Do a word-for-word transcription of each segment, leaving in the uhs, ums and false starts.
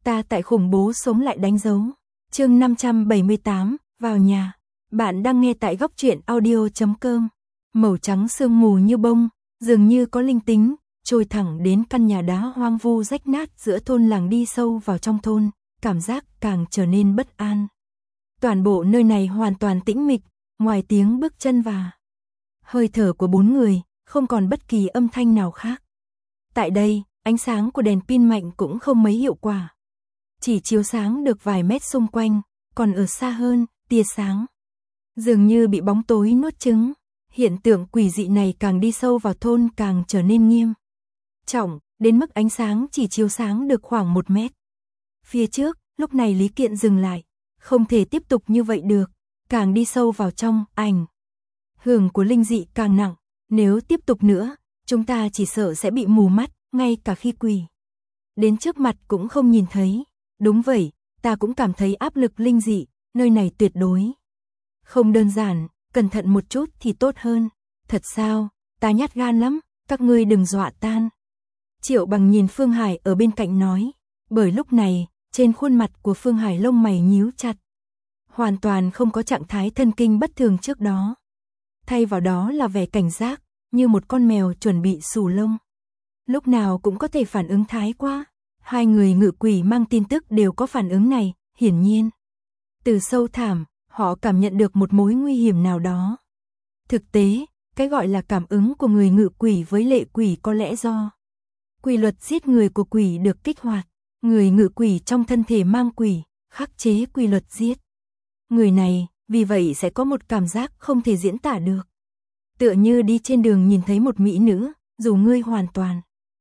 Ta tại khủng bố sống lại đánh dấu. Chương năm trăm bảy mươi tám, vào nhà. Bạn đang nghe tại góc truyện audio chấm com. Màu trắng sương mù như bông, dường như có linh tính, trôi thẳng đến căn nhà đá hoang vu rách nát giữa thôn làng đi sâu vào trong thôn, cảm giác càng trở nên bất an. Toàn bộ nơi này hoàn toàn tĩnh mịch, ngoài tiếng bước chân và hơi thở của bốn người, không còn bất kỳ âm thanh nào khác. Tại đây, ánh sáng của đèn pin mạnh cũng không mấy hiệu quả. Chỉ chiếu sáng được vài mét xung quanh, còn ở xa hơn, tia sáng dường như bị bóng tối nuốt chửng. Hiện tượng quỷ dị này càng đi sâu vào thôn càng trở nên nghiêm trọng, đến mức ánh sáng chỉ chiếu sáng được khoảng một mét. Phía trước, lúc này Lý Kiện dừng lại, không thể tiếp tục như vậy được, càng đi sâu vào trong, ảnh hưởng của linh dị càng nặng, nếu tiếp tục nữa, chúng ta chỉ sợ sẽ bị mù mắt, ngay cả khi quỷ đến trước mặt cũng không nhìn thấy. Đúng vậy, ta cũng cảm thấy áp lực linh dị, nơi này tuyệt đối không đơn giản, cẩn thận một chút thì tốt hơn. Thật sao, ta nhát gan lắm, các ngươi đừng dọa tan. Triệu Bằng nhìn Phương Hải ở bên cạnh nói, bởi lúc này, trên khuôn mặt của Phương Hải lông mày nhíu chặt, hoàn toàn không có trạng thái thân kinh bất thường trước đó. Thay vào đó là vẻ cảnh giác, như một con mèo chuẩn bị xù lông. Lúc nào cũng có thể phản ứng thái quá. Hai người ngự quỷ mang tin tức đều có phản ứng này, hiển nhiên. Từ sâu thẳm, họ cảm nhận được một mối nguy hiểm nào đó. Thực tế, cái gọi là cảm ứng của người ngự quỷ với lệ quỷ có lẽ do quy luật giết người của quỷ được kích hoạt. Người ngự quỷ trong thân thể mang quỷ, khắc chế quy luật giết người này, vì vậy sẽ có một cảm giác không thể diễn tả được. Tựa như đi trên đường nhìn thấy một mỹ nữ, dù ngươi hoàn toàn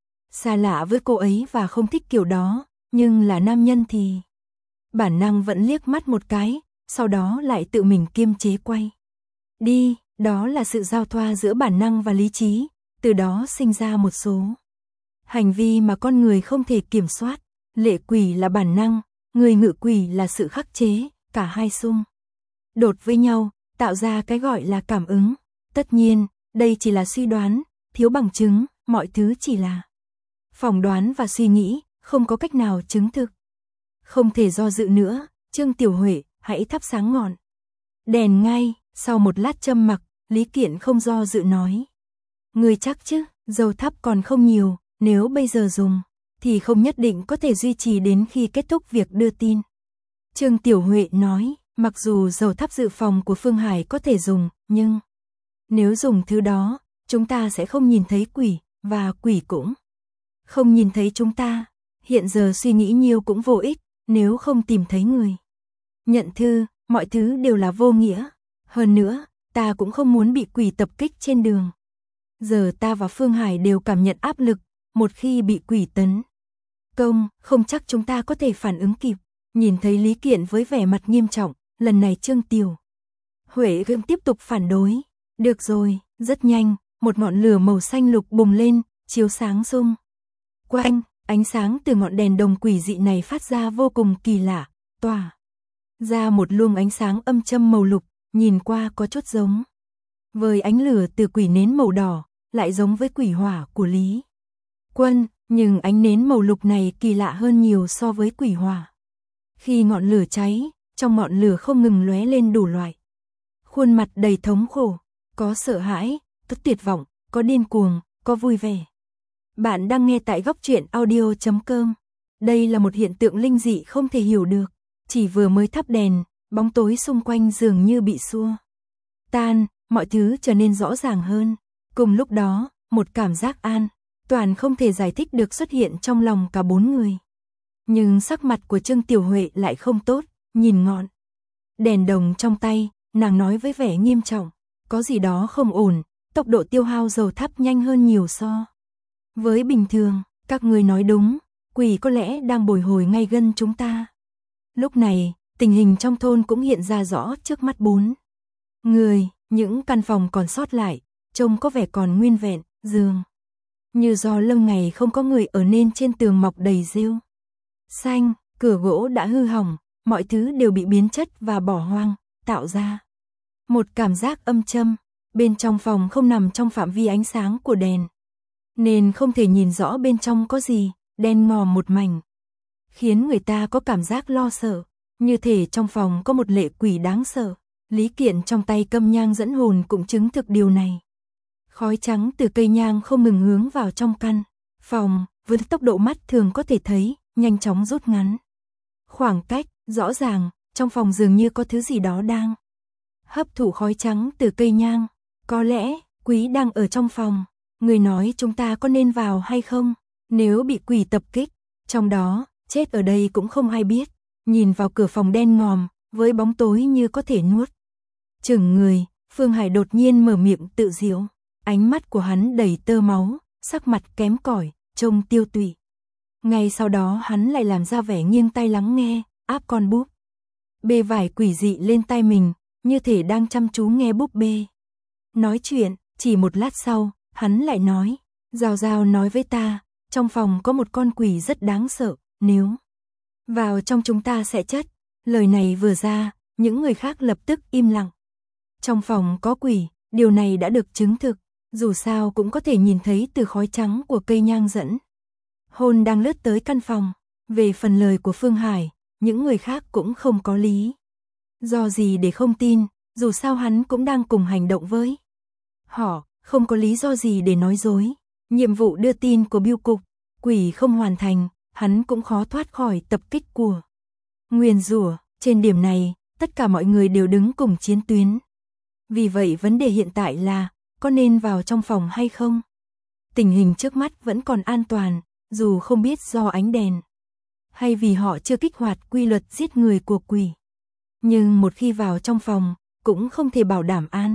xa lạ với cô ấy và không thích kiểu đó, nhưng là nam nhân thì bản năng vẫn liếc mắt một cái, sau đó lại tự mình kiềm chế quay đi. Đó là sự giao thoa giữa bản năng và lý trí, từ đó sinh ra một số hành vi mà con người không thể kiểm soát. Lệ quỷ là bản năng, người ngự quỷ là sự khắc chế, cả hai xung đột với nhau, tạo ra cái gọi là cảm ứng. Tất nhiên, đây chỉ là suy đoán, thiếu bằng chứng, mọi thứ chỉ là phỏng đoán và suy nghĩ, không có cách nào chứng thực. Không thể do dự nữa, Trương Tiểu Huệ, hãy thắp sáng ngọn đèn ngay. Sau một lát trầm mặc, Lý Kiện không do dự nói, ngươi chắc chứ, dầu thắp còn không nhiều, nếu bây giờ dùng thì không nhất định có thể duy trì đến khi kết thúc việc đưa tin. Trương Tiểu Huệ nói, mặc dù dầu thắp dự phòng của Phương Hải có thể dùng, nhưng nếu dùng thứ đó, chúng ta sẽ không nhìn thấy quỷ, và quỷ cũng không nhìn thấy chúng ta. Hiện giờ suy nghĩ nhiều cũng vô ích, nếu không tìm thấy người nhận thư, mọi thứ đều là vô nghĩa. Hơn nữa, ta cũng không muốn bị quỷ tập kích trên đường. Giờ ta và Phương Hải đều cảm nhận áp lực, một khi bị quỷ tấn công, không chắc chúng ta có thể phản ứng kịp. Nhìn thấy Lý Kiện với vẻ mặt nghiêm trọng, lần này Trương Tiểu Huệ gượng tiếp tục phản đối. Được rồi, rất nhanh, một ngọn lửa màu xanh lục bùng lên, chiếu sáng xung quanh. Ánh sáng từ ngọn đèn đồng quỷ dị này phát ra vô cùng kỳ lạ, tỏa ra một luồng ánh sáng âm châm màu lục, nhìn qua có chút giống với ánh lửa từ quỷ nến màu đỏ, lại giống với quỷ hỏa của Lý Quân, nhưng ánh nến màu lục này kỳ lạ hơn nhiều so với quỷ hỏa. Khi ngọn lửa cháy, trong ngọn lửa không ngừng lóe lên đủ loại khuôn mặt đầy thống khổ, có sợ hãi, có tuyệt vọng, có điên cuồng, có vui vẻ. Bạn đang nghe tại góc truyện audio chấm com. Đây là một hiện tượng linh dị không thể hiểu được. Chỉ vừa mới thắp đèn, bóng tối xung quanh dường như bị xua tan, mọi thứ trở nên rõ ràng hơn. Cùng lúc đó, một cảm giác an toàn không thể giải thích được xuất hiện trong lòng cả bốn người. Nhưng sắc mặt của Trương Tiểu Huệ lại không tốt, nhìn ngọn đèn đồng trong tay, nàng nói với vẻ nghiêm trọng, có gì đó không ổn, tốc độ tiêu hao dầu thắp nhanh hơn nhiều so với bình thường. Các ngươi nói đúng, quỷ có lẽ đang bồi hồi ngay gần chúng ta. Lúc này, tình hình trong thôn cũng hiện ra rõ trước mắt bốn người. Những căn phòng còn sót lại, trông có vẻ còn nguyên vẹn, giường như do lâu ngày không có người ở nên trên tường mọc đầy rêu xanh, cửa gỗ đã hư hỏng, mọi thứ đều bị biến chất và bỏ hoang, tạo ra một cảm giác âm châm. Bên trong phòng không nằm trong phạm vi ánh sáng của đèn, nên không thể nhìn rõ bên trong có gì, đen ngòm một mảnh. khiến người ta có cảm giác lo sợ, như thể trong phòng có một lệ quỷ đáng sợ. Lý Kiện trong tay câm nhang dẫn hồn cũng chứng thực điều này. Khói trắng từ cây nhang không ngừng hướng vào trong căn phòng, với tốc độ mắt thường có thể thấy, nhanh chóng rút ngắn. Khoảng cách, rõ ràng, trong phòng dường như có thứ gì đó đang hấp thụ khói trắng từ cây nhang. Có lẽ, Quý đang ở trong phòng. Người nói chúng ta có nên vào hay không? Nếu bị quỷ tập kích, trong đó, chết ở đây cũng không ai biết. Nhìn vào cửa phòng đen ngòm, với bóng tối như có thể nuốt chửng người, Phương Hải đột nhiên mở miệng tự giễu. Ánh mắt của hắn đầy tơ máu, sắc mặt kém cỏi, trông tiêu tụy. Ngay sau đó hắn lại làm ra vẻ nghiêng tai lắng nghe, áp con búp bê vải quỷ dị lên tai mình, như thể đang chăm chú nghe búp bê nói chuyện. Chỉ một lát sau, hắn lại nói, Giao Giao nói với ta, trong phòng có một con quỷ rất đáng sợ, nếu vào trong chúng ta sẽ chết. Lời này vừa ra, những người khác lập tức im lặng. Trong phòng có quỷ, điều này đã được chứng thực, dù sao cũng có thể nhìn thấy từ khói trắng của cây nhang dẫn hồn đang lướt tới căn phòng. Về phần lời của Phương Hải, những người khác cũng không có lý do gì để không tin, dù sao hắn cũng đang cùng hành động với họ, không có lý do gì để nói dối. Nhiệm vụ đưa tin của bưu cục, quỷ không hoàn thành, hắn cũng khó thoát khỏi tập kích của nguyền rủa. Trên điểm này, tất cả mọi người đều đứng cùng chiến tuyến. Vì vậy vấn đề hiện tại là, có nên vào trong phòng hay không? Tình hình trước mắt vẫn còn an toàn, dù không biết do ánh đèn, hay vì họ chưa kích hoạt quy luật giết người của quỷ. Nhưng một khi vào trong phòng, cũng không thể bảo đảm an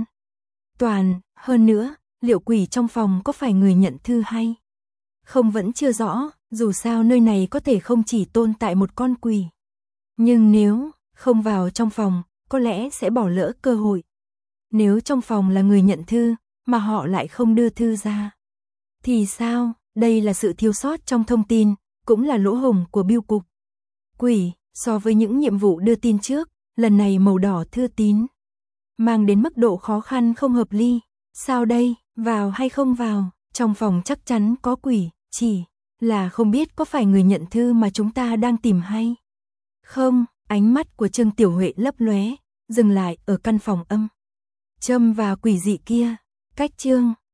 toàn. Hơn nữa, liệu quỷ trong phòng có phải người nhận thư hay không vẫn chưa rõ, dù sao nơi này có thể không chỉ tồn tại một con quỷ. Nhưng nếu không vào trong phòng, có lẽ sẽ bỏ lỡ cơ hội. Nếu trong phòng là người nhận thư, mà họ lại không đưa thư ra, thì sao? Đây là sự thiếu sót trong thông tin, cũng là lỗ hổng của bưu cục quỷ. So với những nhiệm vụ đưa tin trước, lần này màu đỏ thư tín mang đến mức độ khó khăn không hợp lý. Sao đây, vào hay không vào? Trong phòng chắc chắn có quỷ, chỉ là không biết có phải người nhận thư mà chúng ta đang tìm hay không. Ánh mắt của Trương Tiểu Huệ lấp lóe, dừng lại ở căn phòng âm trầm và quỷ dị kia. Cách Trương